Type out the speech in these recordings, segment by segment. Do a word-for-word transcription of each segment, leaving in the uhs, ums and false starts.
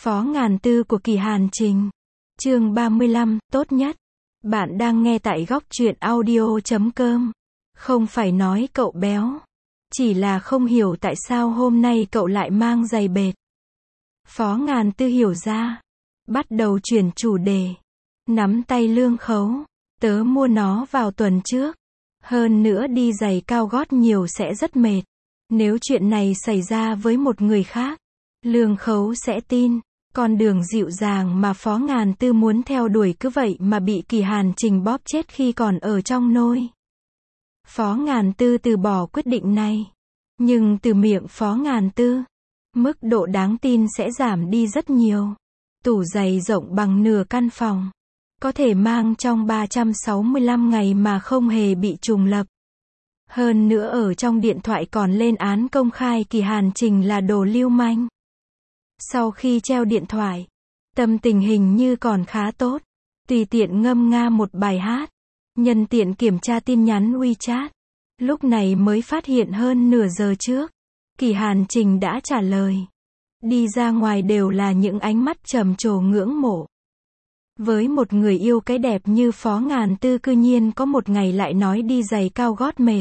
Phó Ngàn Tư của Kỳ Hàn Trình. Chương ba mươi lăm, tốt nhất. Bạn đang nghe tại góc truyện audio chấm com. Không phải nói cậu béo. Chỉ là không hiểu tại sao hôm nay cậu lại mang giày bệt. Phó Ngàn Tư hiểu ra. Bắt đầu chuyển chủ đề. Nắm tay Lương Khấu. Tớ mua nó vào tuần trước. Hơn nữa đi giày cao gót nhiều sẽ rất mệt. Nếu chuyện này xảy ra với một người khác, Lương Khấu sẽ tin. Con đường dịu dàng mà Phó Ngàn Tư muốn theo đuổi cứ vậy mà bị Kỳ Hàn Trình bóp chết khi còn ở trong nôi. Phó Ngàn Tư từ bỏ quyết định này. Nhưng từ miệng Phó Ngàn Tư, mức độ đáng tin sẽ giảm đi rất nhiều. Tủ giày rộng bằng nửa căn phòng. Có thể mang trong ba trăm sáu mươi lăm ngày mà không hề bị trùng lập. Hơn nữa ở trong điện thoại còn lên án công khai Kỳ Hàn Trình là đồ lưu manh. Sau khi treo điện thoại, tâm tình hình như còn khá tốt. Tùy tiện ngâm nga một bài hát. Nhân tiện kiểm tra tin nhắn WeChat. Lúc này mới phát hiện hơn nửa giờ trước, Kỳ Hàn Trình đã trả lời. Đi ra ngoài đều là những ánh mắt trầm trồ ngưỡng mộ. Với một người yêu cái đẹp như Phó Ngàn Tư cư nhiên có một ngày lại nói đi giày cao gót mệt.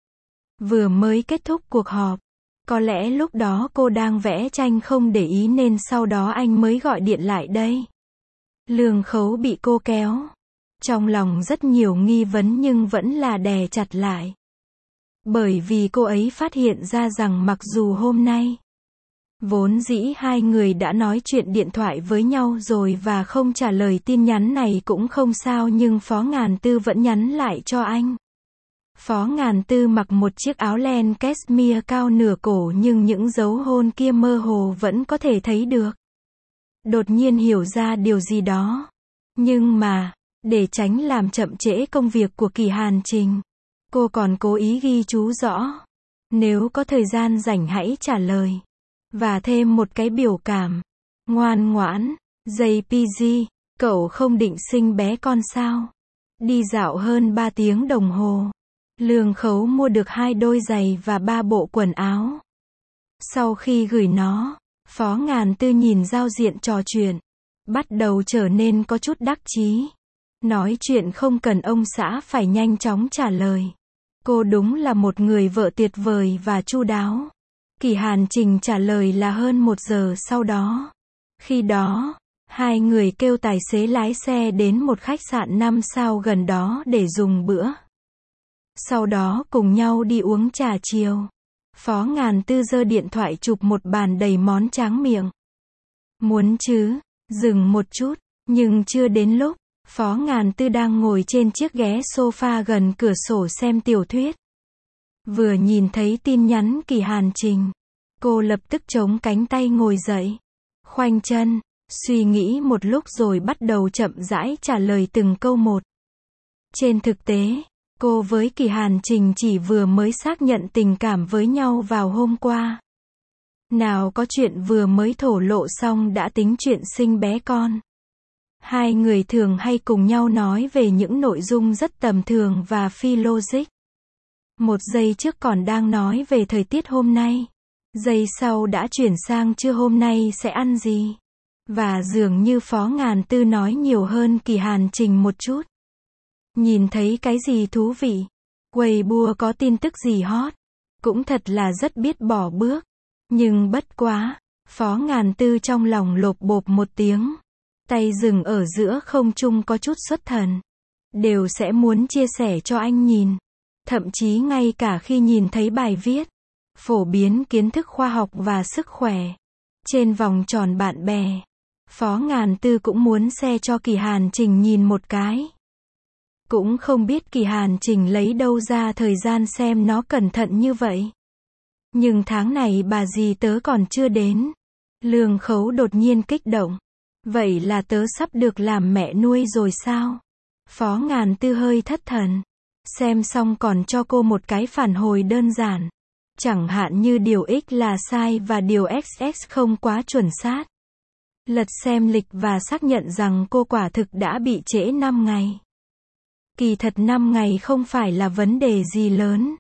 Vừa mới kết thúc cuộc họp. Có lẽ lúc đó cô đang vẽ tranh không để ý nên sau đó anh mới gọi điện lại đây. Lương Khấu bị cô kéo. Trong lòng rất nhiều nghi vấn nhưng vẫn là đè chặt lại. Bởi vì cô ấy phát hiện ra rằng mặc dù hôm nay, vốn dĩ hai người đã nói chuyện điện thoại với nhau rồi và không trả lời tin nhắn này cũng không sao nhưng Phó Ngàn Tư vẫn nhắn lại cho anh. Phó Ngàn Tư mặc một chiếc áo len cashmere cao nửa cổ nhưng những dấu hôn kia mơ hồ vẫn có thể thấy được. Đột nhiên hiểu ra điều gì đó. Nhưng mà, để tránh làm chậm trễ công việc của Kỳ Hàn Trình, cô còn cố ý ghi chú rõ. Nếu có thời gian rảnh hãy trả lời. Và thêm một cái biểu cảm. Ngoan ngoãn. gi pê giê, cậu không định sinh bé con sao? Đi dạo hơn ba tiếng đồng hồ. Lương Khấu mua được hai đôi giày và ba bộ quần áo. Sau khi gửi nó, Phó Ngàn Tư nhìn giao diện trò chuyện. Bắt đầu trở nên có chút đắc chí. Nói chuyện không cần ông xã phải nhanh chóng trả lời. Cô đúng là một người vợ tuyệt vời và chu đáo. Kỳ Hàn Trình trả lời là hơn một giờ sau đó. Khi đó, hai người kêu tài xế lái xe đến một khách sạn năm sao gần đó để dùng bữa. Sau đó cùng nhau đi uống trà chiều. Phó Ngàn Tư giơ điện thoại chụp một bàn đầy món tráng miệng. Muốn chứ, dừng một chút, nhưng chưa đến lúc. Phó Ngàn Tư đang ngồi trên chiếc ghế sofa gần cửa sổ xem tiểu thuyết. Vừa nhìn thấy tin nhắn Kỳ Hàn Trình, cô lập tức chống cánh tay ngồi dậy. Khoanh chân, suy nghĩ một lúc rồi bắt đầu chậm rãi trả lời từng câu một. Trên thực tế, cô với Kỳ Hàn Trình chỉ vừa mới xác nhận tình cảm với nhau vào hôm qua. Nào có chuyện vừa mới thổ lộ xong đã tính chuyện sinh bé con. Hai người thường hay cùng nhau nói về những nội dung rất tầm thường và phi logic. Một giây trước còn đang nói về thời tiết hôm nay. Giây sau đã chuyển sang trưa hôm nay sẽ ăn gì. Và dường như Phó Ngàn Tư nói nhiều hơn Kỳ Hàn Trình một chút. Nhìn thấy cái gì thú vị? Weibo có tin tức gì hot? Cũng thật là rất biết bỏ bước. Nhưng bất quá, Phó Ngàn Tư trong lòng lộp bộp một tiếng. Tay dừng ở giữa không trung có chút xuất thần. Đều sẽ muốn chia sẻ cho anh nhìn. Thậm chí ngay cả khi nhìn thấy bài viết phổ biến kiến thức khoa học và sức khỏe trên vòng tròn bạn bè, Phó Ngàn Tư cũng muốn share cho Kỳ Hàn Trình nhìn một cái. Cũng không biết Kỳ Hàn Trình lấy đâu ra thời gian xem nó cẩn thận như vậy. Nhưng tháng này bà dì tớ còn chưa đến. Lương Khấu đột nhiên kích động. Vậy là tớ sắp được làm mẹ nuôi rồi sao? Phó Ngàn Tư hơi thất thần. Xem xong còn cho cô một cái phản hồi đơn giản. Chẳng hạn như điều X là sai và điều ích ích không quá chuẩn xác. Lật xem lịch và xác nhận rằng cô quả thực đã bị trễ năm ngày. Kỳ thật năm ngày không phải là vấn đề gì lớn.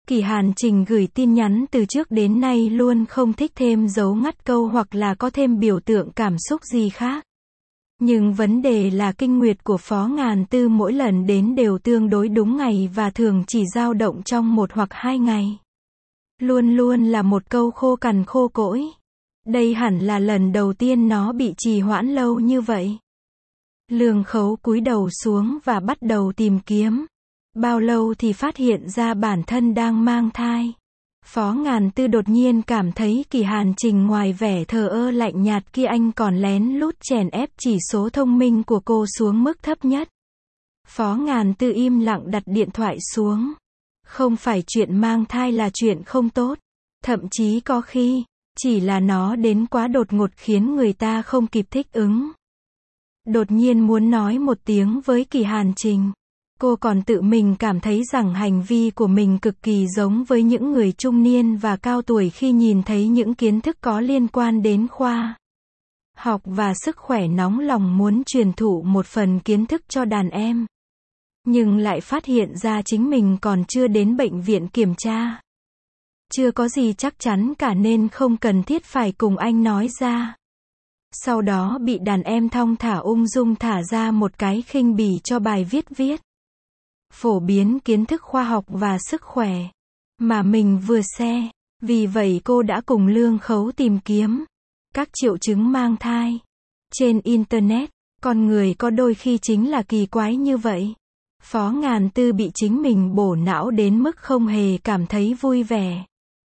Kỳ Hàn Trình gửi tin nhắn từ trước đến nay luôn không thích thêm dấu ngắt câu hoặc là có thêm biểu tượng cảm xúc gì khác. Nhưng vấn đề là kinh nguyệt của Phó Ngàn Tư mỗi lần đến đều tương đối đúng ngày và thường chỉ dao động trong một hoặc hai ngày. Luôn luôn là một câu khô cằn khô cỗi. Đây hẳn là lần đầu tiên nó bị trì hoãn lâu như vậy. Lương Khấu cúi đầu xuống và bắt đầu tìm kiếm. Bao lâu thì phát hiện ra bản thân đang mang thai. Phó Ngàn Tư đột nhiên cảm thấy Kỳ Hàn Trình ngoài vẻ thờ ơ lạnh nhạt kia anh còn lén lút chèn ép chỉ số thông minh của cô xuống mức thấp nhất. Phó Ngàn Tư im lặng đặt điện thoại xuống. Không phải chuyện mang thai là chuyện không tốt. Thậm chí có khi, chỉ là nó đến quá đột ngột khiến người ta không kịp thích ứng. Đột nhiên muốn nói một tiếng với Kỳ Hàn Trình. Cô còn tự mình cảm thấy rằng hành vi của mình cực kỳ giống với những người trung niên và cao tuổi khi nhìn thấy những kiến thức có liên quan đến khoa học và sức khỏe, nóng lòng muốn truyền thụ một phần kiến thức cho đàn em. Nhưng lại phát hiện ra chính mình còn chưa đến bệnh viện kiểm tra. Chưa có gì chắc chắn cả nên không cần thiết phải cùng anh nói ra. Sau đó bị đàn em thong thả ung dung thả ra một cái khinh bỉ cho bài viết viết. Phổ biến kiến thức khoa học và sức khỏe mà mình vừa xe. Vì vậy cô đã cùng Lương Khấu tìm kiếm các triệu chứng mang thai trên Internet. Con người có đôi khi chính là kỳ quái như vậy. Phó Ngàn Tư bị chính mình bổ não đến mức không hề cảm thấy vui vẻ.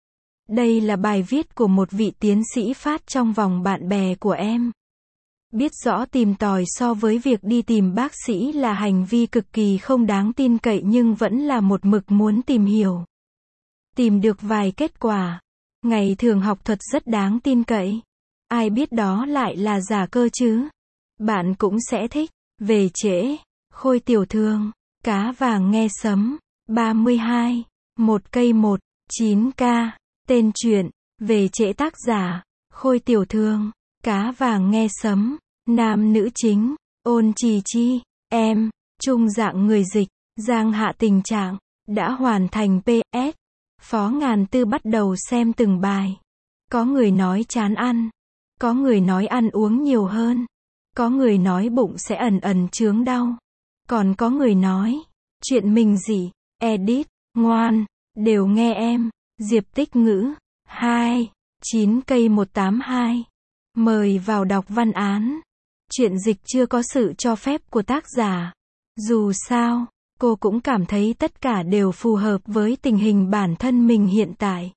Đây là bài viết của một vị tiến sĩ phát trong vòng bạn bè của em. Biết rõ tìm tòi so với việc đi tìm bác sĩ là hành vi cực kỳ không đáng tin cậy nhưng vẫn là một mực muốn tìm hiểu. Tìm được vài kết quả. Ngày thường học thuật rất đáng tin cậy. Ai biết đó lại là giả cơ chứ. Bạn cũng sẽ thích. Về trễ. Khôi Tiểu Thư. Cá vàng nghe sấm. ba mươi hai. Một cây một. chín K. Tên truyện. Về trễ tác giả. Khôi Tiểu Thư. Cá vàng nghe sấm. Nam nữ chính. Ôn Trì Chi. Em. Trung dạng người dịch. Giang hạ tình trạng. Đã hoàn thành pê ét. Phó Ngàn Tư bắt đầu xem từng bài. Có người nói chán ăn. Có người nói ăn uống nhiều hơn. Có người nói bụng sẽ ẩn ẩn chướng đau. Còn có người nói chuyện mình dị. Edit. Ngoan. Đều nghe em. Diệp Tích Ngữ. hai. chín cây một tám hai. Mời vào đọc văn án. Chuyện dịch chưa có sự cho phép của tác giả. Dù sao, cô cũng cảm thấy tất cả đều phù hợp với tình hình bản thân mình hiện tại.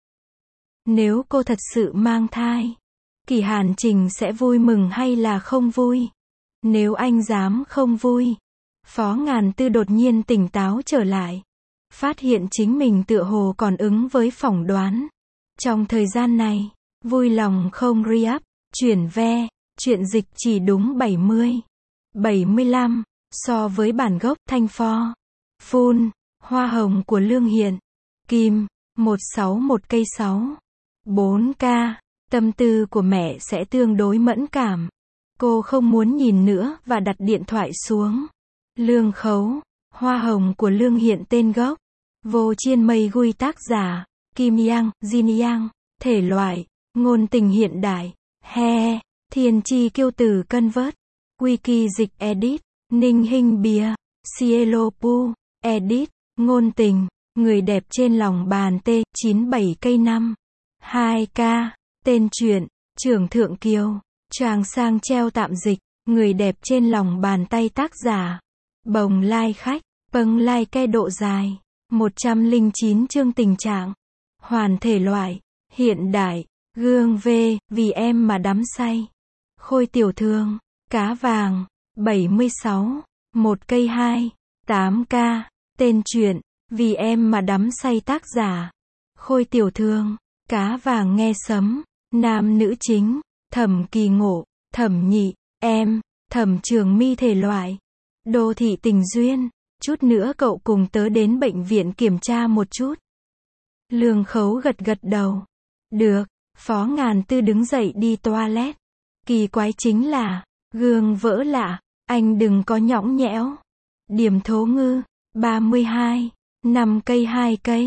Nếu cô thật sự mang thai, Kỳ Hàn Trình sẽ vui mừng hay là không vui? Nếu anh dám không vui. Phó Ngàn Tư đột nhiên tỉnh táo trở lại. Phát hiện chính mình tựa hồ còn ứng với phỏng đoán. Trong thời gian này, vui lòng không re-up, chuyển ve, chuyện dịch chỉ đúng bảy mươi, bảy mươi lăm, so với bản gốc Thanh Pho. Full, hoa hồng của Lương Hiện. Kim, một sáu một cây sáu. bốn K, tâm tư của mẹ sẽ tương đối mẫn cảm. Cô không muốn nhìn nữa và đặt điện thoại xuống. Lương Khấu, hoa hồng của Lương Hiện tên gốc. Vô Chiên Mây Gui tác giả. Kim Yang, Jin Yang. Thể loại, ngôn tình hiện đại. He, Thiên Chi Kiêu Tử cân vớt. Wiki dịch edit. Ninh Hinh Bìa. Cielo Pu. Edit. Ngôn tình. Người đẹp trên lòng bàn T. chín bảy cây năm. hai K. Tên truyện. Trưởng Thượng Kiều. Tràng sang treo tạm dịch. Người đẹp trên lòng bàn tay tác giả. Bồng lai khách. Pâng lai ke độ dài. một trăm lẻ chín chương tình trạng. Hoàn thể loại. Hiện đại. Gương V. Vì em mà đắm say. Khôi Tiểu Thư. Cá vàng. bảy mươi sáu. Một cây hai. tám K. Tên truyện. Vì em mà đắm say tác giả. Khôi Tiểu Thư. Cá vàng nghe sấm. Nam nữ chính. Thẩm Kỳ Ngộ. Thẩm Nhị. Em. Thẩm Trường My thể loại. Đô thị tình duyên. Chút nữa cậu cùng tớ đến bệnh viện kiểm tra một chút. Lương Khấu gật gật đầu. Được. Phó Ngàn Tư đứng dậy đi toilet. Kỳ quái chính là, gương vỡ lạ, anh đừng có nhõng nhẽo. Điểm Thố Ngư, ba mươi hai, năm cây hai cây,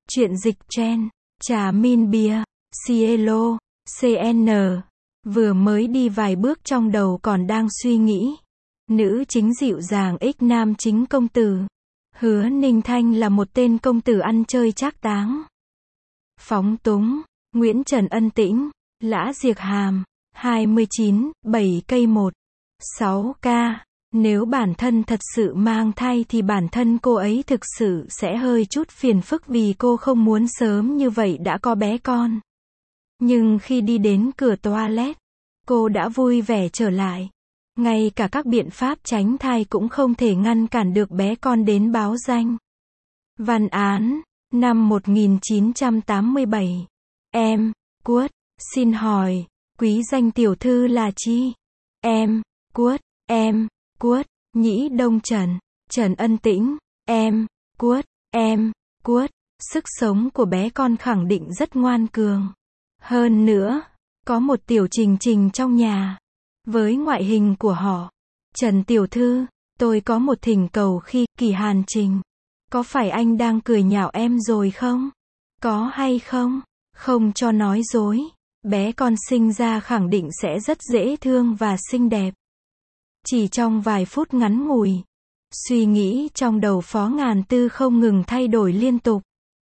Chuyện dịch trend, trà min bia, Cielo, xê en. Vừa mới đi vài bước trong đầu còn đang suy nghĩ. Nữ chính dịu dàng ích nam chính công tử. Hứa Ninh Thanh là một tên công tử ăn chơi trác táng. Phóng túng, Nguyễn Trần Ân Tĩnh, Lã Diệc Hàm, hai mươi chín, bảy cây một, sáu k. Nếu bản thân thật sự mang thai thì bản thân cô ấy thực sự sẽ hơi chút phiền phức vì cô không muốn sớm như vậy đã có bé con. Nhưng khi đi đến cửa toilet, cô đã vui vẻ trở lại. Ngay cả các biện pháp tránh thai cũng không thể ngăn cản được bé con đến báo danh. Văn án, năm một nghìn chín trăm tám mươi bảy. Em, Quất, xin hỏi, quý danh tiểu thư là chi? Em, Quất, em, Quất, Nhĩ Đông Trần, Trần Ân Tĩnh, em, Quất, em, Quất. Sức sống của bé con khẳng định rất ngoan cường. Hơn nữa, có một tiểu Trình Trình trong nhà. Với ngoại hình của họ, Trần tiểu thư, tôi có một thỉnh cầu khi Kỳ Hàn Trình. Có phải anh đang cười nhạo em rồi không? Có hay không? Không cho nói dối. Bé con sinh ra khẳng định sẽ rất dễ thương và xinh đẹp. Chỉ trong vài phút ngắn ngủi, suy nghĩ trong đầu Phó Ngàn Tư không ngừng thay đổi liên tục.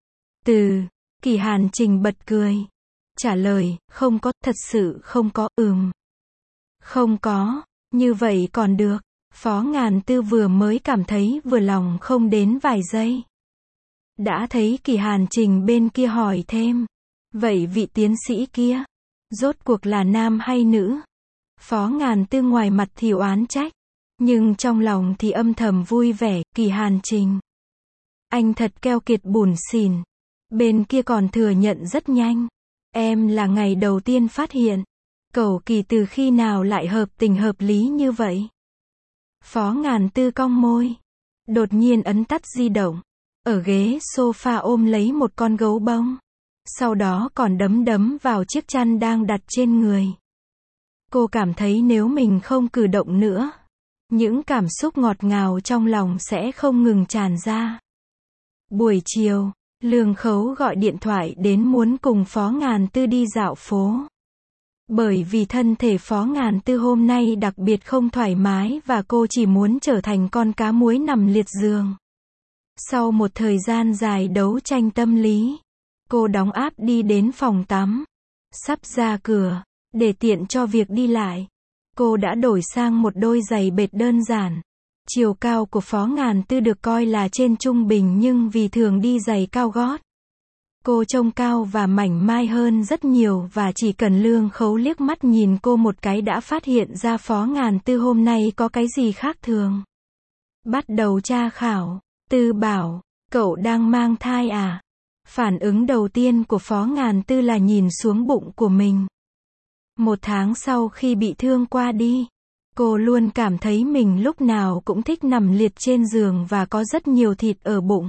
Từ, Kỳ Hàn Trình bật cười. Trả lời, không có, thật sự không có, ừm. Không có, như vậy còn được. Phó Ngàn Tư vừa mới cảm thấy vừa lòng không đến vài giây. Đã thấy Kỳ Hàn Trình bên kia hỏi thêm. Vậy vị tiến sĩ kia, rốt cuộc là nam hay nữ? Phó Ngàn Tư ngoài mặt thì oán trách, nhưng trong lòng thì âm thầm vui vẻ. Kỳ Hàn Trình, anh thật keo kiệt bủn xỉn. Bên kia còn thừa nhận rất nhanh. Em là ngày đầu tiên phát hiện. Cậu Kỳ từ khi nào lại hợp tình hợp lý như vậy? Phó Ngàn Tư cong môi. Đột nhiên ấn tắt di động. Ở ghế sofa ôm lấy một con gấu bông. Sau đó còn đấm đấm vào chiếc chăn đang đặt trên người. Cô cảm thấy nếu mình không cử động nữa, những cảm xúc ngọt ngào trong lòng sẽ không ngừng tràn ra. Buổi chiều, Lương Khấu gọi điện thoại đến muốn cùng Phó Ngàn Tư đi dạo phố. Bởi vì thân thể Phó Ngàn Tư hôm nay đặc biệt không thoải mái và cô chỉ muốn trở thành con cá muối nằm liệt giường. Sau một thời gian dài đấu tranh tâm lý, cô đóng áp đi đến phòng tắm. Sắp ra cửa, để tiện cho việc đi lại, cô đã đổi sang một đôi giày bệt đơn giản. Chiều cao của Phó Ngàn Tư được coi là trên trung bình nhưng vì thường đi giày cao gót, cô trông cao và mảnh mai hơn rất nhiều và chỉ cần Lương Khấu liếc mắt nhìn cô một cái đã phát hiện ra Phó Ngàn Tư hôm nay có cái gì khác thường. Bắt đầu tra khảo. Tư bảo, cậu đang mang thai à? Phản ứng đầu tiên của Phó Ngàn Tư là nhìn xuống bụng của mình. Một tháng sau khi bị thương qua đi, cô luôn cảm thấy mình lúc nào cũng thích nằm liệt trên giường và có rất nhiều thịt ở bụng.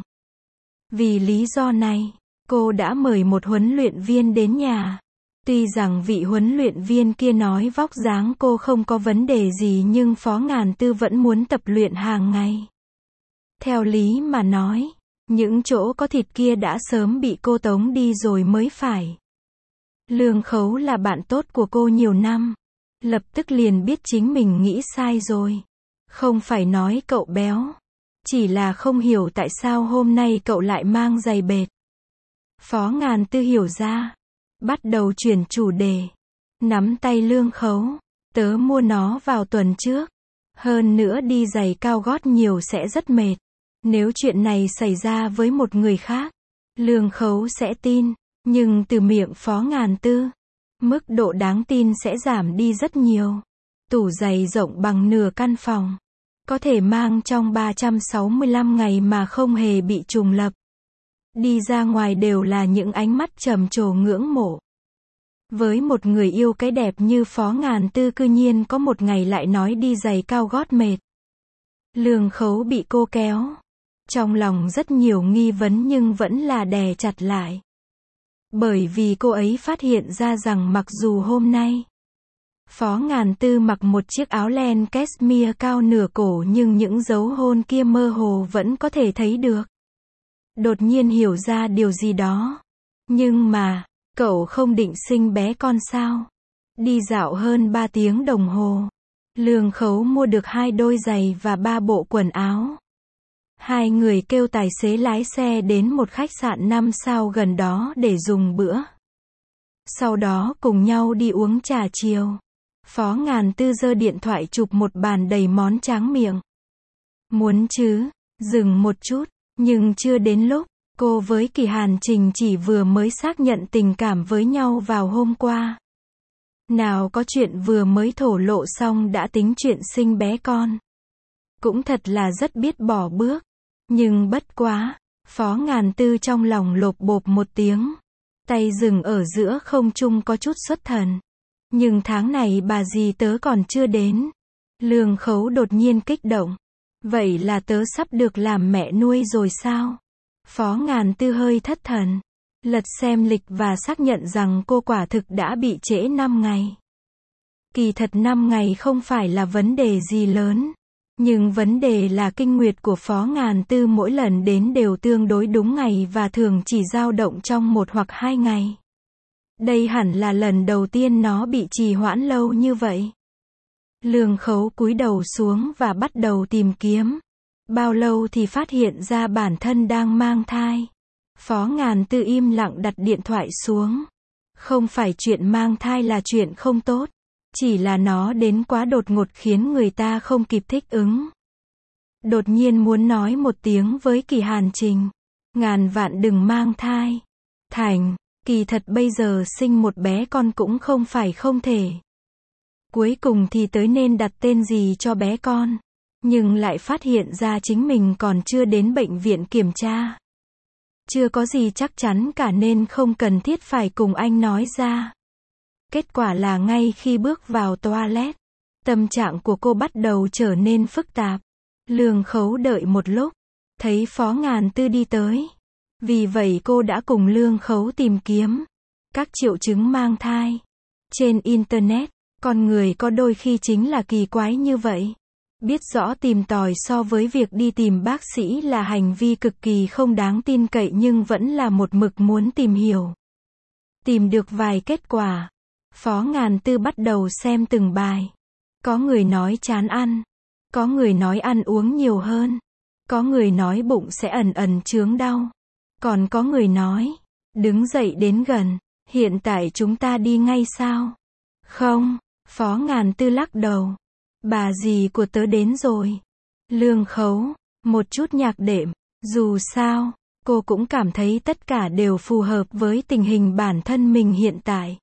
Vì lý do này, cô đã mời một huấn luyện viên đến nhà. Tuy rằng vị huấn luyện viên kia nói vóc dáng cô không có vấn đề gì nhưng Phó Ngàn Tư vẫn muốn tập luyện hàng ngày. Theo lý mà nói, những chỗ có thịt kia đã sớm bị cô tống đi rồi mới phải. Lương Khấu là bạn tốt của cô nhiều năm. Lập tức liền biết chính mình nghĩ sai rồi. Không phải nói cậu béo. Chỉ là không hiểu tại sao hôm nay cậu lại mang giày bệt. Phó Ngàn Tư hiểu ra. Bắt đầu chuyển chủ đề. Nắm tay Lương Khấu. Tớ mua nó vào tuần trước. Hơn nữa đi giày cao gót nhiều sẽ rất mệt. Nếu chuyện này xảy ra với một người khác, Lương Khấu sẽ tin. Nhưng từ miệng Phó Ngàn Tư, mức độ đáng tin sẽ giảm đi rất nhiều. Tủ giày rộng bằng nửa căn phòng. Có thể mang trong ba trăm sáu mươi lăm ngày mà không hề bị trùng lập. Đi ra ngoài đều là những ánh mắt trầm trồ ngưỡng mộ. Với một người yêu cái đẹp như Phó Ngàn Tư cư nhiên có một ngày lại nói đi giày cao gót mệt. Lương Khấu bị cô kéo. Trong lòng rất nhiều nghi vấn nhưng vẫn là đè chặt lại. Bởi vì cô ấy phát hiện ra rằng mặc dù hôm nay Phó Ngàn Tư mặc một chiếc áo len cashmere cao nửa cổ nhưng những dấu hôn kia mơ hồ vẫn có thể thấy được. đột nhiên hiểu ra điều gì đó. Nhưng mà, cậu không định sinh bé con sao? Đi dạo hơn ba tiếng đồng hồ. Lương Khấu mua được hai đôi giày và ba bộ quần áo. Hai người kêu tài xế lái xe đến một khách sạn năm sao gần đó để dùng bữa. Sau đó cùng nhau đi uống trà chiều. Phó Ngàn Tư giơ điện thoại chụp một bàn đầy món tráng miệng. Muốn chứ, dừng một chút, nhưng chưa đến lúc. Cô với Kỳ Hàn Trình chỉ vừa mới xác nhận tình cảm với nhau vào hôm qua. Nào có chuyện vừa mới thổ lộ xong đã tính chuyện sinh bé con. Cũng thật là rất biết bỏ bước. Nhưng bất quá, Phó Ngàn Tư trong lòng lộp bộp một tiếng. Tay dừng ở giữa không trung có chút xuất thần. Nhưng tháng này bà dì tớ còn chưa đến. Lương Khấu đột nhiên kích động. Vậy là tớ sắp được làm mẹ nuôi rồi sao? Phó Ngàn Tư hơi thất thần. Lật xem lịch và xác nhận rằng cô quả thực đã bị trễ năm ngày. Kỳ thật năm ngày không phải là vấn đề gì lớn. Nhưng vấn đề là kinh nguyệt của Phó Ngàn Tư mỗi lần đến đều tương đối đúng ngày và thường chỉ dao động trong một hoặc hai ngày. Đây hẳn là lần đầu tiên nó bị trì hoãn lâu như vậy. Lương Khấu cúi đầu xuống và bắt đầu tìm kiếm. Bao lâu thì phát hiện ra bản thân đang mang thai. Phó Ngàn Tư im lặng đặt điện thoại xuống. Không phải chuyện mang thai là chuyện không tốt. Chỉ là nó đến quá đột ngột khiến người ta không kịp thích ứng. Đột nhiên muốn nói một tiếng với Kỳ Hàn Trình. Ngàn vạn đừng mang thai. Thành, kỳ thật bây giờ sinh một bé con cũng không phải không thể. Cuối cùng thì tới nên đặt tên gì cho bé con. Nhưng lại phát hiện ra chính mình còn chưa đến bệnh viện kiểm tra. Chưa có gì chắc chắn cả nên không cần thiết phải cùng anh nói ra. Kết quả là ngay khi bước vào toilet, tâm trạng của cô bắt đầu trở nên phức tạp. Lương Khấu đợi một lúc, thấy Phó Ngàn Tư đi tới. Vì vậy cô đã cùng Lương Khấu tìm kiếm các triệu chứng mang thai. Trên Internet, con người có đôi khi chính là kỳ quái như vậy. Biết rõ tìm tòi so với việc đi tìm bác sĩ là hành vi cực kỳ không đáng tin cậy nhưng vẫn là một mực muốn tìm hiểu. Tìm được vài kết quả. Phó Ngàn Tư bắt đầu xem từng bài. Có người nói chán ăn. Có người nói ăn uống nhiều hơn. Có người nói bụng sẽ ẩn ẩn chướng đau. Còn có người nói, đứng dậy đến gần, hiện tại chúng ta đi ngay sao? Không, Phó Ngàn Tư lắc đầu. Bà dì của tớ đến rồi. Lương Khấu, một chút nhạc đệm. Dù sao, cô cũng cảm thấy tất cả đều phù hợp với tình hình bản thân mình hiện tại.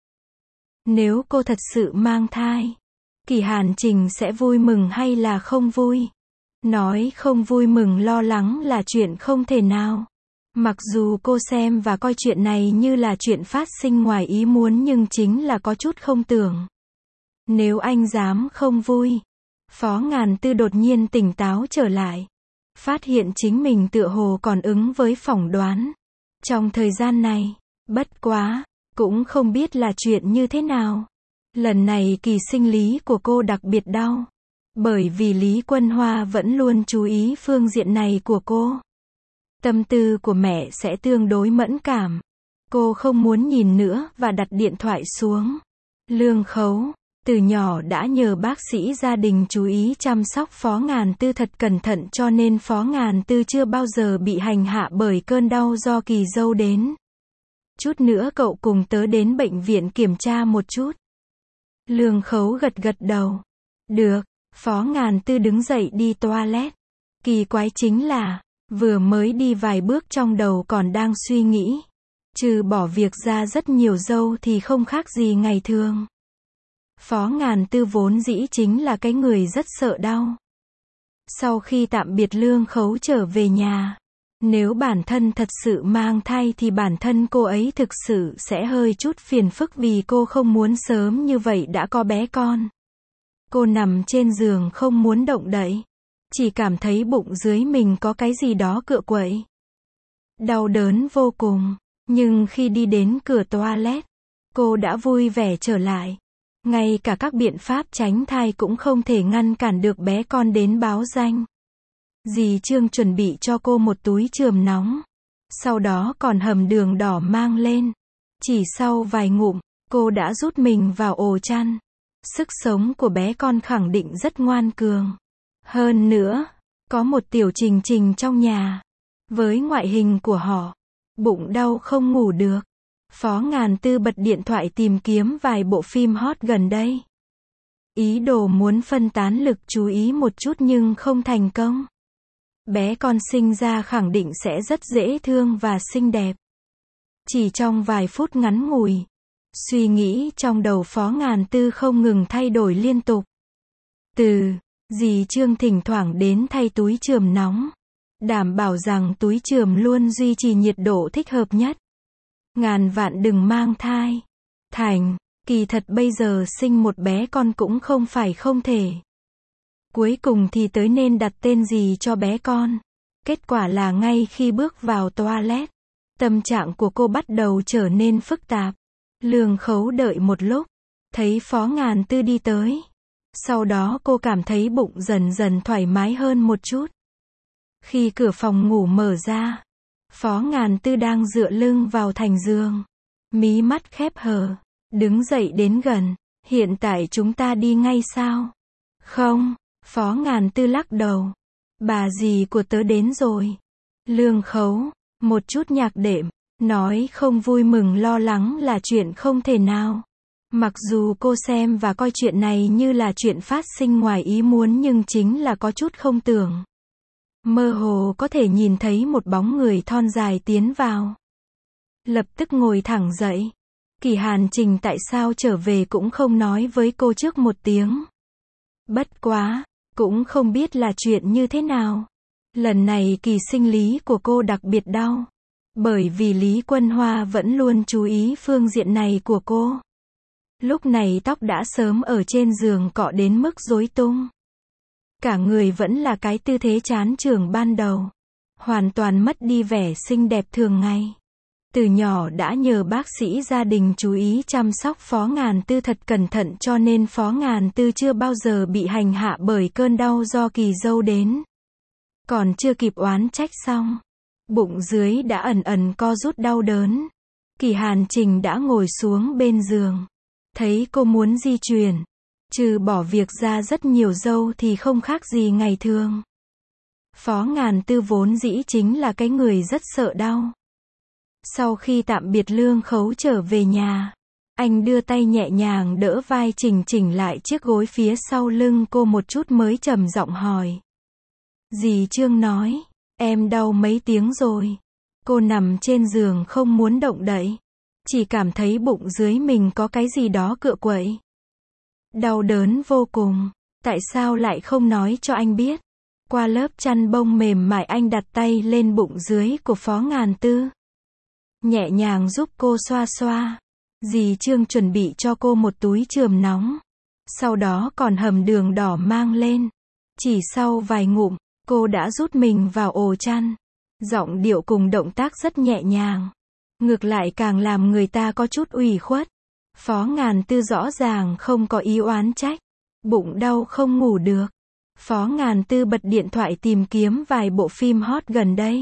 Nếu cô thật sự mang thai, Kỳ Hàn Trình sẽ vui mừng hay là không vui? Nói không vui mừng lo lắng là chuyện không thể nào. Mặc dù cô xem và coi chuyện này như là chuyện phát sinh ngoài ý muốn nhưng chính là có chút không tưởng. Nếu anh dám không vui. Phó Ngàn Tư đột nhiên tỉnh táo trở lại. Phát hiện chính mình tựa hồ còn ứng với phỏng đoán. Trong thời gian này, bất quá, cũng không biết là chuyện như thế nào. Lần này kỳ sinh lý của cô đặc biệt đau. Bởi vì Lý Quân Hoa vẫn luôn chú ý phương diện này của cô. Tâm tư của mẹ sẽ tương đối mẫn cảm. Cô không muốn nhìn nữa và đặt điện thoại xuống. Lương Khấu, từ nhỏ đã nhờ bác sĩ gia đình chú ý chăm sóc Phó Ngàn Tư thật cẩn thận cho nên Phó Ngàn Tư chưa bao giờ bị hành hạ bởi cơn đau do kỳ dâu đến. Chút nữa cậu cùng tớ đến bệnh viện kiểm tra một chút. Lương Khấu gật gật đầu. Được, Phó Ngàn Tư đứng dậy đi toilet. Kỳ quái chính là, vừa mới đi vài bước trong đầu còn đang suy nghĩ. Trừ bỏ việc ra rất nhiều dâu thì không khác gì ngày thường. Phó Ngàn Tư vốn dĩ chính là cái người rất sợ đau. Sau khi tạm biệt Lương Khấu trở về nhà, nếu bản thân thật sự mang thai thì bản thân cô ấy thực sự sẽ hơi chút phiền phức vì cô không muốn sớm như vậy đã có bé con. Cô nằm trên giường không muốn động đậy. Chỉ cảm thấy bụng dưới mình có cái gì đó cựa quậy. Đau đớn vô cùng. Nhưng khi đi đến cửa toilet, cô đã vui vẻ trở lại. Ngay cả các biện pháp tránh thai cũng không thể ngăn cản được bé con đến báo danh. Dì Trương chuẩn bị cho cô một túi chườm nóng. sau đó còn hầm đường đỏ mang lên. Chỉ sau vài ngụm, cô đã rút mình vào ổ chăn. Sức sống của bé con khẳng định rất ngoan cường. Hơn nữa, có một tiểu Trình Trình trong nhà. Với ngoại hình của họ, bụng đau không ngủ được. Phó Ngàn Tư bật điện thoại tìm kiếm vài bộ phim hot gần đây. Ý đồ muốn phân tán lực chú ý một chút nhưng không thành công. Bé con sinh ra khẳng định sẽ rất dễ thương và xinh đẹp. Chỉ trong vài phút ngắn ngủi, suy nghĩ trong đầu Phó Ngàn Tư không ngừng thay đổi liên tục. Từ dì Trương thỉnh thoảng đến thay túi chườm nóng, đảm bảo rằng túi chườm luôn duy trì nhiệt độ thích hợp nhất. Ngàn vạn đừng mang thai. Thành, kỳ thật bây giờ sinh một bé con cũng không phải không thể. Cuối cùng thì tới nên đặt tên gì cho bé con. Kết quả là ngay khi bước vào toilet, tâm trạng của cô bắt đầu trở nên phức tạp. Lương Khấu đợi một lúc, thấy Phó Ngàn Tư đi tới. Sau đó cô cảm thấy bụng dần dần thoải mái hơn một chút. Khi cửa phòng ngủ mở ra, Phó Ngàn Tư đang dựa lưng vào thành giường, mí mắt khép hờ, đứng dậy đến gần. Hiện tại chúng ta đi ngay sao? Không, Phó Ngàn Tư lắc đầu. Bà dì của tớ đến rồi. Lương Khấu, một chút nhạc đệm, nói không vui mừng lo lắng là chuyện không thể nào. Mặc dù cô xem và coi chuyện này như là chuyện phát sinh ngoài ý muốn nhưng chính là có chút không tưởng. Mơ hồ có thể nhìn thấy một bóng người thon dài tiến vào. Lập tức ngồi thẳng dậy. Kỳ Hàn Trình tại sao trở về cũng không nói với cô trước một tiếng. Bất quá, cũng không biết là chuyện như thế nào. Lần này kỳ sinh lý của cô đặc biệt đau. Bởi vì Lý Quân Hoa vẫn luôn chú ý phương diện này của cô. Lúc này tóc đã sớm ở trên giường cọ đến mức rối tung. Cả người vẫn là cái tư thế chán chường ban đầu. Hoàn toàn mất đi vẻ xinh đẹp thường ngày. Từ nhỏ đã nhờ bác sĩ gia đình chú ý chăm sóc Phó Ngàn Tư thật cẩn thận cho nên Phó Ngàn Tư chưa bao giờ bị hành hạ bởi cơn đau do kỳ dâu đến. Còn chưa kịp oán trách xong, bụng dưới đã ẩn ẩn co rút đau đớn. Kỳ Hàn Trình đã ngồi xuống bên giường. Thấy cô muốn di chuyển, trừ bỏ việc ra rất nhiều dâu thì không khác gì ngày thường. Phó Ngàn Tư vốn dĩ chính là cái người rất sợ đau. Sau khi tạm biệt Lương Khấu trở về nhà, anh đưa tay nhẹ nhàng đỡ vai Trình Trình lại chiếc gối phía sau lưng cô một chút mới trầm giọng hỏi. Dì Trương nói, em đau mấy tiếng rồi. Cô nằm trên giường không muốn động đậy. Chỉ cảm thấy bụng dưới mình có cái gì đó cựa quậy. Đau đớn vô cùng. Tại sao lại không nói cho anh biết? Qua lớp chăn bông mềm mại anh đặt tay lên bụng dưới của Phó Ngàn Tư. Nhẹ nhàng giúp cô xoa xoa. Dì Trương chuẩn bị cho cô một túi chườm nóng. Sau đó còn hầm đường đỏ mang lên. Chỉ sau vài ngụm, cô đã rút mình vào ổ chăn. Giọng điệu cùng động tác rất nhẹ nhàng. Ngược lại càng làm người ta có chút ủy khuất. Phó Ngàn Tư rõ ràng không có ý oán trách. Bụng đau không ngủ được. Phó Ngàn Tư bật điện thoại tìm kiếm vài bộ phim hot gần đây.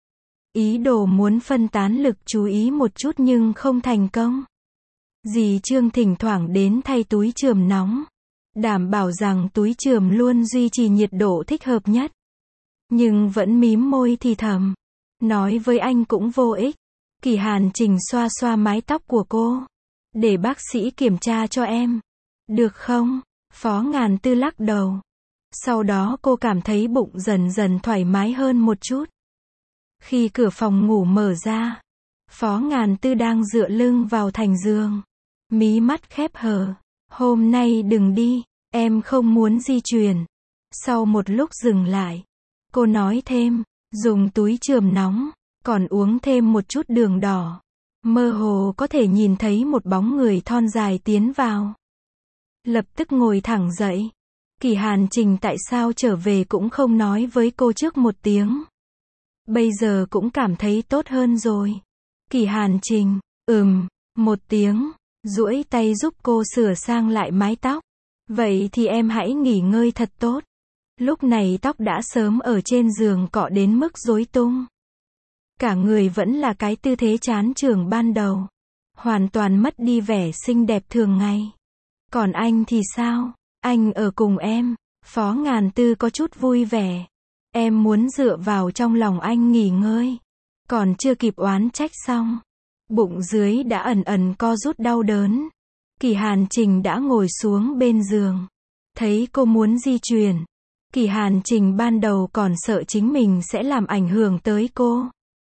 Ý đồ muốn phân tán lực chú ý một chút nhưng không thành công. Dì Trương thỉnh thoảng đến thay túi chườm nóng. Đảm bảo rằng túi chườm luôn duy trì nhiệt độ thích hợp nhất. Nhưng vẫn mím môi thì thầm. Nói với anh cũng vô ích. Kỳ Hàn Trình xoa xoa mái tóc của cô. Để bác sĩ kiểm tra cho em. Được không? Phó Ngàn Tư lắc đầu. Sau đó cô cảm thấy bụng dần dần thoải mái hơn một chút. Khi cửa phòng ngủ mở ra, Phó Ngàn Tư đang dựa lưng vào thành giường. Mí mắt khép hờ. Hôm nay đừng đi, em không muốn di chuyển. Sau một lúc dừng lại, cô nói thêm, dùng túi chườm nóng, còn uống thêm một chút đường đỏ. Mơ hồ có thể nhìn thấy một bóng người thon dài tiến vào. Lập tức ngồi thẳng dậy. Kỳ Hàn Trình tại sao trở về cũng không nói với cô trước một tiếng. Bây giờ cũng cảm thấy tốt hơn rồi. Kỳ Hàn Trình, ừm, một tiếng, duỗi tay giúp cô sửa sang lại mái tóc. Vậy thì em hãy nghỉ ngơi thật tốt. Lúc này tóc đã sớm ở trên giường cọ đến mức rối tung. Cả người vẫn là cái tư thế chán chường ban đầu. Hoàn toàn mất đi vẻ xinh đẹp thường ngày. Còn anh thì sao? Anh ở cùng em. Phó Ngàn Tư có chút vui vẻ. Em muốn dựa vào trong lòng anh nghỉ ngơi. Còn chưa kịp oán trách xong. Bụng dưới đã ẩn ẩn co rút đau đớn. Kỳ Hàn Trình đã ngồi xuống bên giường. Thấy cô muốn di chuyển. Kỳ Hàn Trình ban đầu còn sợ chính mình sẽ làm ảnh hưởng tới cô.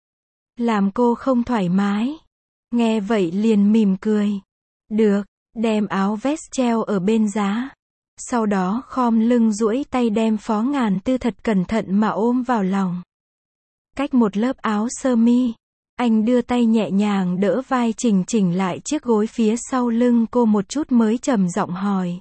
Làm cô không thoải mái. Nghe vậy liền mỉm cười. Được, đem áo vest treo ở bên giá. Sau đó khom lưng duỗi tay đem Phó Ngàn Tư thật cẩn thận mà ôm vào lòng. Cách một lớp áo sơ mi, anh đưa tay nhẹ nhàng đỡ vai chỉnh chỉnh lại chiếc gối phía sau lưng cô một chút mới trầm giọng hỏi.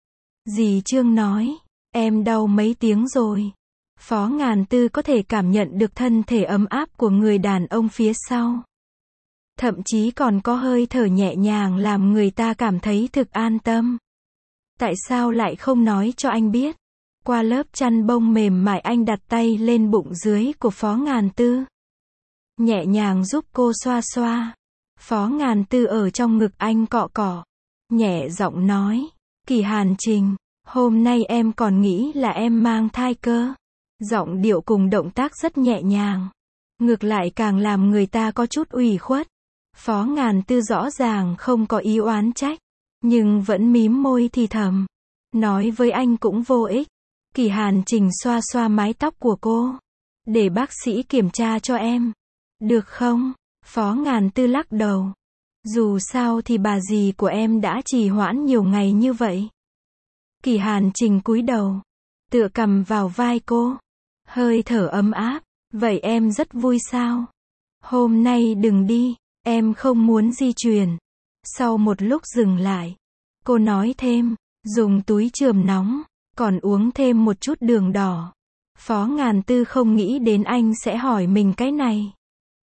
Dì Trương nói, em đau mấy tiếng rồi. Phó Ngàn Tư có thể cảm nhận được thân thể ấm áp của người đàn ông phía sau. Thậm chí còn có hơi thở nhẹ nhàng làm người ta cảm thấy thực an tâm. Tại sao lại không nói cho anh biết? Qua lớp chăn bông mềm mại anh đặt tay lên bụng dưới của Phó Ngàn Tư. Nhẹ nhàng giúp cô xoa xoa. Phó Ngàn Tư ở trong ngực anh cọ cọ. Nhẹ giọng nói. Kỳ Hàn Trình, hôm nay em còn nghĩ là em mang thai cơ. Giọng điệu cùng động tác rất nhẹ nhàng. Ngược lại càng làm người ta có chút ủy khuất. Phó Ngàn Tư rõ ràng không có ý oán trách. Nhưng vẫn mím môi thì thầm. Nói với anh cũng vô ích. Kỳ Hàn Trình xoa xoa mái tóc của cô. Để bác sĩ kiểm tra cho em. Được không? Phó Ngàn Tư lắc đầu. Dù sao thì bà dì của em đã trì hoãn nhiều ngày như vậy. Kỳ Hàn Trình cúi đầu. Tựa cằm vào vai cô. Hơi thở ấm áp. Vậy em rất vui sao? Hôm nay đừng đi. Em không muốn di chuyển. Sau một lúc dừng lại. Cô nói thêm. Dùng túi chườm nóng. Còn uống thêm một chút đường đỏ. Phó Ngàn Tư không nghĩ đến anh sẽ hỏi mình cái này.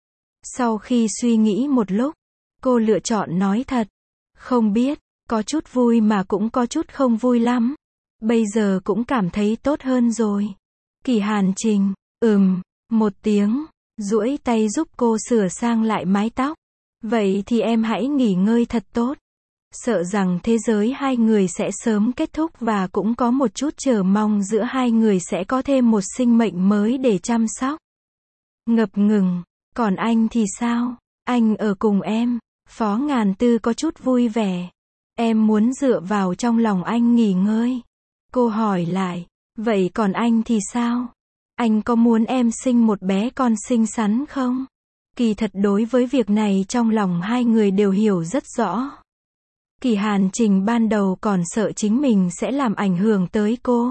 Sau khi suy nghĩ một lúc. Cô lựa chọn nói thật. Không biết. Có chút vui mà cũng có chút không vui lắm. Bây giờ cũng cảm thấy tốt hơn rồi. Kỳ Hàn Trình. Ừm. Một tiếng. Duỗi tay giúp cô sửa sang lại mái tóc. Vậy thì em hãy nghỉ ngơi thật tốt. Sợ rằng thế giới hai người sẽ sớm kết thúc và cũng có một chút chờ mong giữa hai người sẽ có thêm một sinh mệnh mới để chăm sóc. Ngập ngừng. Còn anh thì sao? Anh ở cùng em. Phó Ngàn Tư có chút vui vẻ. Em muốn dựa vào trong lòng anh nghỉ ngơi. Cô hỏi lại. Vậy còn anh thì sao? Anh có muốn em sinh một bé con xinh xắn không? Kỳ thật đối với việc này trong lòng hai người đều hiểu rất rõ. Kỳ Hàn Trình ban đầu còn sợ chính mình sẽ làm ảnh hưởng tới cô.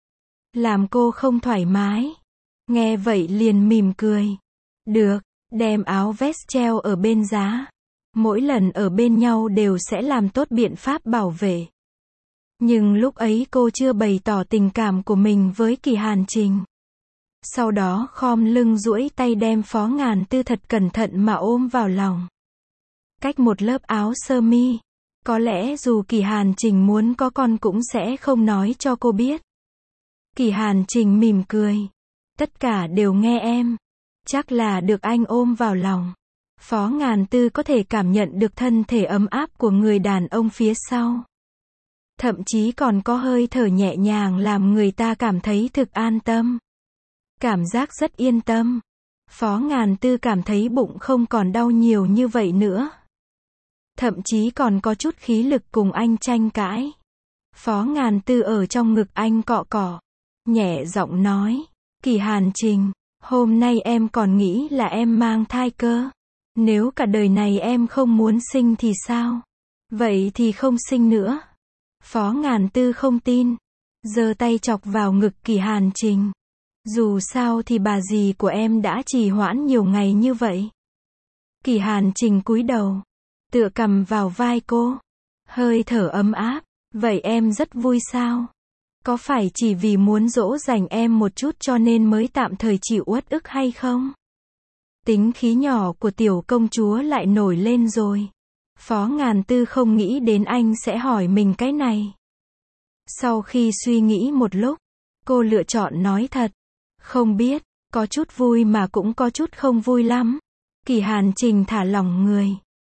Làm cô không thoải mái. Nghe vậy liền mỉm cười. Được, đem áo vest treo ở bên giá. Mỗi lần ở bên nhau đều sẽ làm tốt biện pháp bảo vệ. Nhưng lúc ấy cô chưa bày tỏ tình cảm của mình với Kỳ Hàn Trình. Sau đó khom lưng duỗi tay đem Phó Ngàn Tư thật cẩn thận mà ôm vào lòng. Cách một lớp áo sơ mi. Có lẽ dù Kỳ Hàn Trình muốn có con cũng sẽ không nói cho cô biết. Kỳ Hàn Trình mỉm cười. Tất cả đều nghe em. Chắc là được anh ôm vào lòng. Phó Ngàn Tư có thể cảm nhận được thân thể ấm áp của người đàn ông phía sau. Thậm chí còn có hơi thở nhẹ nhàng làm người ta cảm thấy thực an tâm. Cảm giác rất yên tâm. Phó Ngàn Tư cảm thấy bụng không còn đau nhiều như vậy nữa. Thậm chí còn có chút khí lực cùng anh tranh cãi. Phó Ngàn Tư ở trong ngực anh cọ cọ. Nhẹ giọng nói. Kỳ Hàn Trình, hôm nay em còn nghĩ là em mang thai cơ. Nếu cả đời này em không muốn sinh thì sao? Vậy thì không sinh nữa. Phó Ngàn Tư không tin. Giơ tay chọc vào ngực Kỳ Hàn Trình. Dù sao thì bà dì của em đã trì hoãn nhiều ngày như vậy. Kỳ Hàn Trình cúi đầu. Tựa cằm vào vai cô. Hơi thở ấm áp. Vậy em rất vui sao? Có phải chỉ vì muốn dỗ dành em một chút cho nên mới tạm thời chịu uất ức hay không? Tính khí nhỏ của tiểu công chúa lại nổi lên rồi. Phó Ngàn Tư không nghĩ đến anh sẽ hỏi mình cái này. Sau khi suy nghĩ một lúc, cô lựa chọn nói thật. Không biết, Có chút vui mà cũng có chút không vui lắm. Kỳ Hàn Trình thả lỏng người.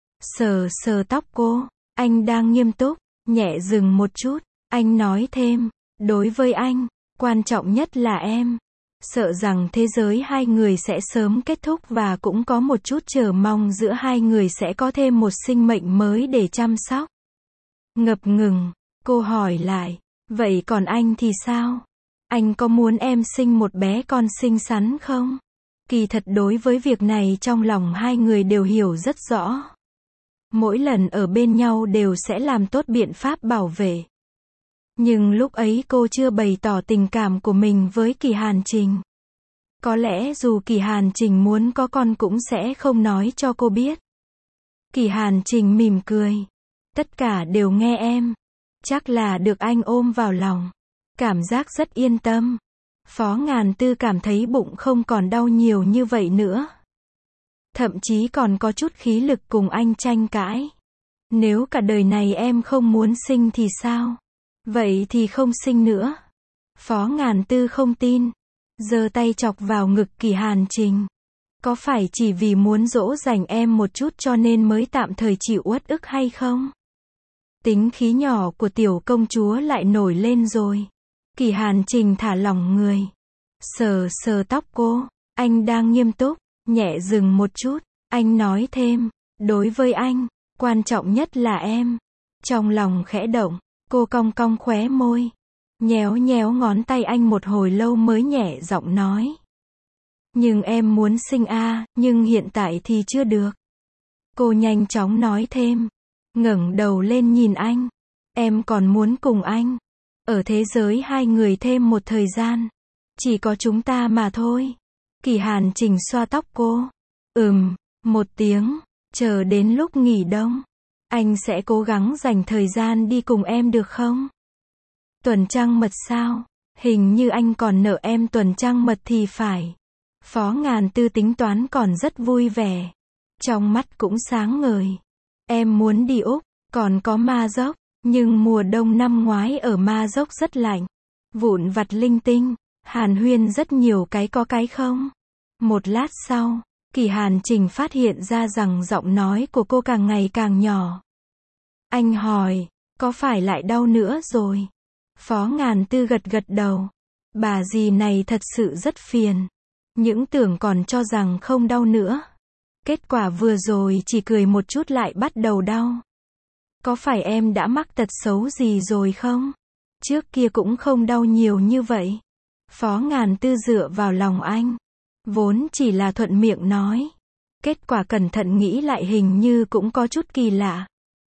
Sờ sờ tóc cô. Anh đang nghiêm túc. Nhẹ dừng một chút. Anh nói thêm. Đối với anh, quan trọng nhất là em. Sợ rằng thế giới hai người sẽ sớm kết thúc và cũng có một chút chờ mong giữa hai người sẽ có thêm một sinh mệnh mới để chăm sóc. Ngập ngừng, cô hỏi lại. Vậy còn anh thì sao? Anh có muốn em sinh một bé con xinh xắn không? Kỳ thật đối với việc này trong lòng hai người đều hiểu rất rõ. Mỗi lần ở bên nhau đều sẽ làm tốt biện pháp bảo vệ. Nhưng lúc ấy cô chưa bày tỏ tình cảm của mình với Kỳ Hàn Trình. Có lẽ dù Kỳ Hàn Trình muốn có con cũng sẽ không nói cho cô biết. Kỳ Hàn Trình mỉm cười. Tất cả đều nghe em. Chắc là được anh ôm vào lòng. Cảm giác rất yên tâm. Phó Ngàn Tư cảm thấy bụng không còn đau nhiều như vậy nữa. Thậm chí còn có chút khí lực cùng anh tranh cãi. Nếu cả đời này em không muốn sinh thì sao? Vậy thì không sinh nữa. Phó Ngàn Tư không tin. Giơ tay chọc vào ngực Kỳ Hàn Trình. Có phải chỉ vì muốn dỗ dành em một chút cho nên mới tạm thời chịu uất ức hay không? Tính khí nhỏ của tiểu công chúa lại nổi lên rồi. Kỳ Hàn Trình thả lỏng người. Sờ sờ tóc cô. Anh đang nghiêm túc. Nhẹ dừng một chút. Anh nói thêm. Đối với anh, quan trọng nhất là em. Trong lòng khẽ động, cô cong cong khóe môi. Nhéo nhéo ngón tay anh một hồi lâu mới nhẹ giọng nói. Nhưng em muốn sinh a, nhưng hiện tại thì chưa được. Cô nhanh chóng nói thêm. Ngẩng đầu lên nhìn anh. Em còn muốn cùng anh. Ở thế giới hai người thêm một thời gian. Chỉ có chúng ta mà thôi. Kỳ Hàn Trình xoa tóc cô. Ừm, một tiếng. Chờ đến lúc nghỉ đông. Anh sẽ cố gắng dành thời gian đi cùng em được không? Tuần trăng mật sao? Hình như anh còn nợ em tuần trăng mật thì phải. Phó Ngàn Tư tính toán còn rất vui vẻ. Trong mắt cũng sáng ngời. Em muốn đi Úc, còn có Ma Dốc. Nhưng mùa đông năm ngoái ở Ma Dốc rất lạnh. Vụn vặt linh tinh. Hàn huyên rất nhiều cái có cái không. Một lát sau, Kỳ Hàn Trình phát hiện ra rằng giọng nói của cô càng ngày càng nhỏ. Anh hỏi, có phải lại đau nữa rồi? Phó Ngàn Tư gật gật đầu. Bà dì này thật sự rất phiền. Những tưởng còn cho rằng không đau nữa. Kết quả vừa rồi chỉ cười một chút lại bắt đầu đau. Có phải em đã mắc tật xấu gì rồi không? Trước kia cũng không đau nhiều như vậy. Phó Ngàn Tư dựa vào lòng anh. Vốn chỉ là thuận miệng nói. Kết quả cẩn thận nghĩ lại hình như cũng có chút kỳ lạ.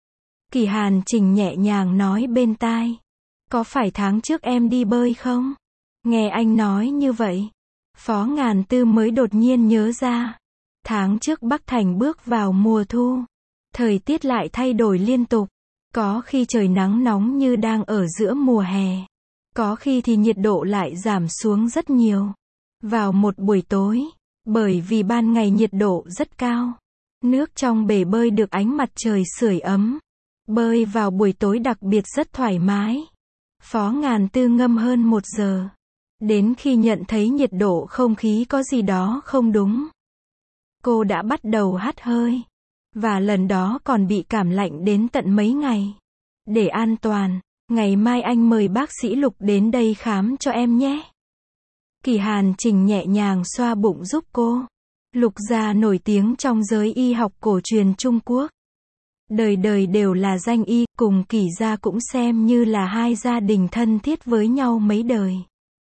Kỳ Hàn Trình nhẹ nhàng nói bên tai. Có phải tháng trước em đi bơi không? Nghe anh nói như vậy. Phó Ngàn Tư mới đột nhiên nhớ ra. Tháng trước Bắc Thành bước vào mùa thu. Thời tiết lại thay đổi liên tục. Có khi trời nắng nóng như đang ở giữa mùa hè. Có khi thì nhiệt độ lại giảm xuống rất nhiều. Vào một buổi tối, bởi vì ban ngày nhiệt độ rất cao. Nước trong bể bơi được ánh mặt trời sưởi ấm. Bơi vào buổi tối đặc biệt rất thoải mái. Phó Ngàn Tư ngâm hơn một giờ. Đến khi nhận thấy nhiệt độ không khí có gì đó không đúng. Cô đã bắt đầu hắt hơi. Và lần đó còn bị cảm lạnh đến tận mấy ngày. Để an toàn, ngày mai anh mời bác sĩ Lục đến đây khám cho em nhé. Kỳ Hàn Trình nhẹ nhàng xoa bụng giúp cô. Lục gia nổi tiếng trong giới y học cổ truyền Trung Quốc. Đời đời đều là danh y, cùng Kỳ gia cũng xem như là hai gia đình thân thiết với nhau mấy đời.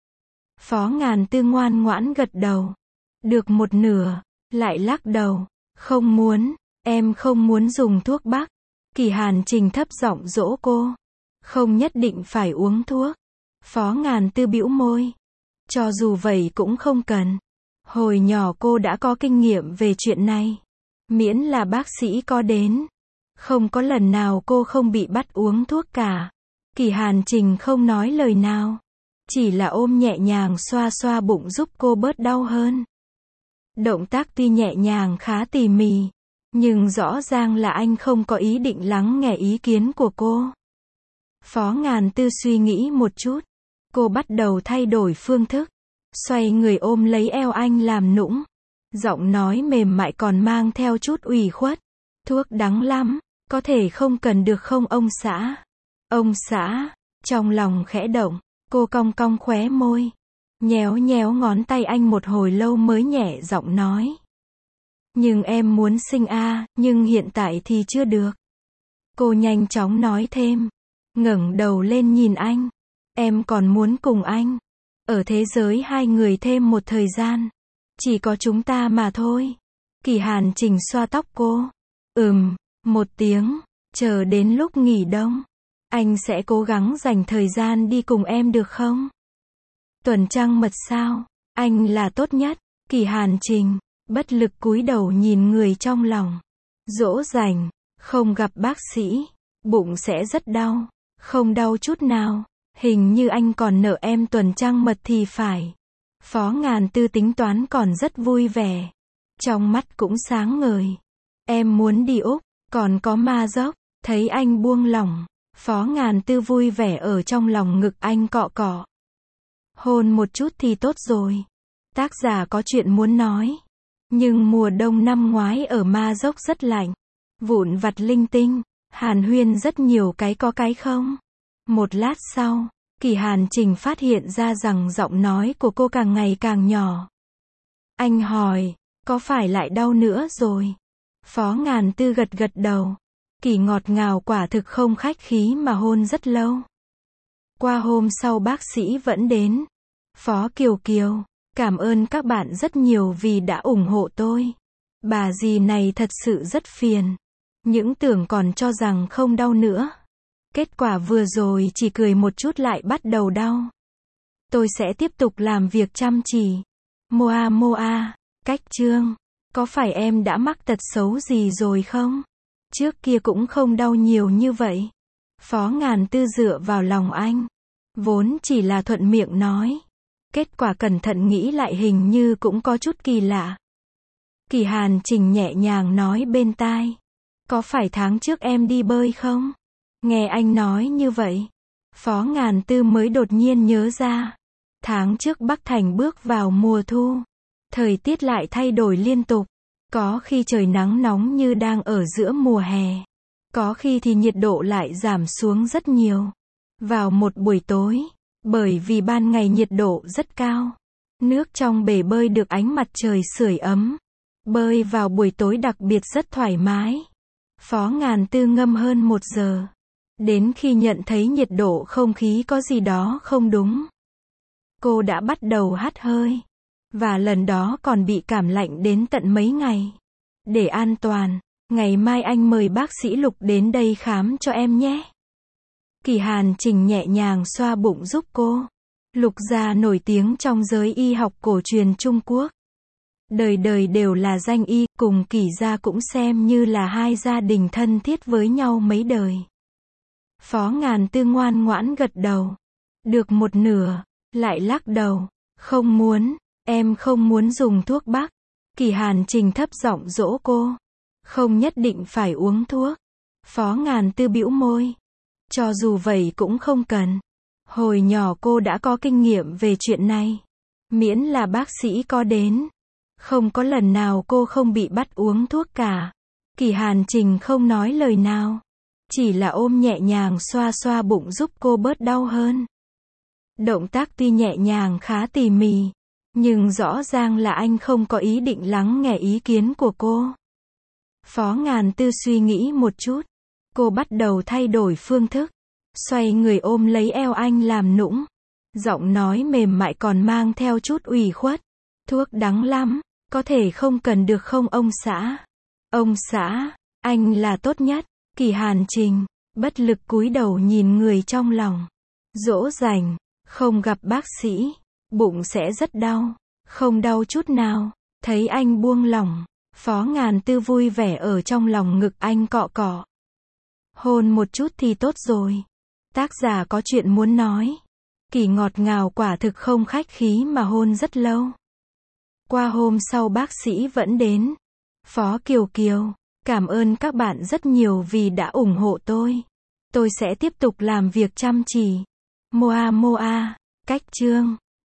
Phó Ngàn Tư ngoan ngoãn gật đầu. Được một nửa, lại lắc đầu. Không muốn, em không muốn dùng thuốc bắc. Kỳ Hàn Trình thấp giọng dỗ cô. Không nhất định phải uống thuốc. Phó Ngàn Tư bĩu môi. Cho dù vậy cũng không cần. Hồi nhỏ cô đã có kinh nghiệm về chuyện này. Miễn là bác sĩ có đến. Không có lần nào cô không bị bắt uống thuốc cả. Kỳ Hàn Trình không nói lời nào. Chỉ là ôm nhẹ nhàng xoa xoa bụng giúp cô bớt đau hơn. Động tác tuy nhẹ nhàng khá tỉ mỉ. Nhưng rõ ràng là anh không có ý định lắng nghe ý kiến của cô. Phó Ngàn Tư suy nghĩ một chút. Cô bắt đầu thay đổi phương thức. xoay người ôm lấy eo anh làm nũng. Giọng nói mềm mại còn mang theo chút ủy khuất. Thuốc đắng lắm, có thể không cần được không ông xã? Ông xã, trong lòng khẽ động, cô cong cong khóe môi. Nhéo nhéo ngón tay anh một hồi lâu mới nhẹ giọng nói. Nhưng em muốn sinh a, nhưng hiện tại thì chưa được. Cô nhanh chóng nói thêm. Ngẩng đầu lên nhìn anh. Em còn muốn cùng anh. Ở thế giới hai người thêm một thời gian. Chỉ có chúng ta mà thôi. Kỳ Hàn Trình xoa tóc cô. Ừm, một tiếng. Chờ đến lúc nghỉ đông. Anh sẽ cố gắng dành thời gian đi cùng em được không? Tuần trăng mật sao? Anh là tốt nhất. Kỳ Hàn Trình, bất lực cúi đầu nhìn người trong lòng. Dỗ dành, không gặp bác sĩ. Bụng sẽ rất đau. Không đau chút nào. Hình như anh còn nợ em tuần trăng mật thì phải. Phó Ngàn Tư tính toán còn rất vui vẻ. Trong mắt cũng sáng ngời. Em muốn đi Úc, còn có ma dốc. Thấy anh buông lỏng. Phó Ngàn Tư vui vẻ ở trong lòng ngực anh cọ cọ. Hôn một chút thì tốt rồi. Tác giả có chuyện muốn nói. Nhưng mùa đông năm ngoái ở ma dốc rất lạnh. Vụn vặt linh tinh. Hàn huyên rất nhiều cái có cái không. Một lát sau, Kỳ Hàn Trình phát hiện ra rằng giọng nói của cô càng ngày càng nhỏ. Anh hỏi, có phải lại đau nữa rồi? Phó Ngàn Tư gật gật đầu. Kỳ ngọt ngào quả thực không khách khí mà hôn rất lâu. Qua hôm sau bác sĩ vẫn đến. Phó Kiều Kiều, cảm ơn các bạn rất nhiều vì đã ủng hộ tôi. Bà dì này thật sự rất phiền. Những tưởng còn cho rằng không đau nữa. Kết quả vừa rồi chỉ cười một chút lại bắt đầu đau. Tôi sẽ tiếp tục làm việc chăm chỉ. Moa Moa, cách chương. Có phải em đã mắc tật xấu gì rồi không? Trước kia cũng không đau nhiều như vậy. Phó Ngàn Tư dựa vào lòng anh. Vốn chỉ là thuận miệng nói. Kết quả cẩn thận nghĩ lại hình như cũng có chút kỳ lạ. Kỳ Hàn Trình nhẹ nhàng nói bên tai. Có phải tháng trước em đi bơi không? Nghe anh nói như vậy. Phó Ngàn Tư mới đột nhiên nhớ ra. Tháng trước Bắc Thành bước vào mùa thu. Thời tiết lại thay đổi liên tục. Có khi trời nắng nóng như đang ở giữa mùa hè. Có khi thì nhiệt độ lại giảm xuống rất nhiều. Vào một buổi tối, bởi vì ban ngày nhiệt độ rất cao. Nước trong bể bơi được ánh mặt trời sưởi ấm. Bơi vào buổi tối đặc biệt rất thoải mái. Phó Ngàn Tư ngâm hơn một giờ. Đến khi nhận thấy nhiệt độ không khí có gì đó không đúng. Cô đã bắt đầu hắt hơi. Và lần đó còn bị cảm lạnh đến tận mấy ngày. Để an toàn, ngày mai anh mời bác sĩ Lục đến đây khám cho em nhé. Kỳ Hàn Trình nhẹ nhàng xoa bụng giúp cô. Lục gia nổi tiếng trong giới y học cổ truyền Trung Quốc. Đời đời đều là danh y, cùng Kỳ gia cũng xem như là hai gia đình thân thiết với nhau mấy đời. Phó Ngàn Tư ngoan ngoãn gật đầu. Được một nửa, lại lắc đầu. Không muốn, em không muốn dùng thuốc bắc. Kỳ Hàn Trình thấp giọng dỗ cô. Không nhất định phải uống thuốc. Phó Ngàn Tư bĩu môi. Cho dù vậy cũng không cần. Hồi nhỏ cô đã có kinh nghiệm về chuyện này. Miễn là bác sĩ có đến. Không có lần nào cô không bị bắt uống thuốc cả. Kỳ Hàn Trình không nói lời nào. Chỉ là ôm nhẹ nhàng xoa xoa bụng giúp cô bớt đau hơn. Động tác tuy nhẹ nhàng khá tỉ mỉ. Nhưng rõ ràng là anh không có ý định lắng nghe ý kiến của cô. Phó Ngàn Tư suy nghĩ một chút. Cô bắt đầu thay đổi phương thức. Xoay người ôm lấy eo anh làm nũng. Giọng nói mềm mại còn mang theo chút ủy khuất. Thuốc đắng lắm, có thể không cần được không ông xã? Ông xã, anh là tốt nhất. Kỳ Hàn Trình, bất lực cúi đầu nhìn người trong lòng. Dỗ dành, không gặp bác sĩ. Bụng sẽ rất đau. Không đau chút nào. Thấy anh buông lỏng. Phó Ngàn Tư vui vẻ ở trong lòng ngực anh cọ cọ. Hôn một chút thì tốt rồi. Tác giả có chuyện muốn nói. Kỳ ngọt ngào quả thực không khách khí mà hôn rất lâu. Qua hôm sau bác sĩ vẫn đến. Phó Kiều Kiều, cảm ơn các bạn rất nhiều vì đã ủng hộ tôi. Tôi sẽ tiếp tục làm việc chăm chỉ. Moa Moa, cách chương.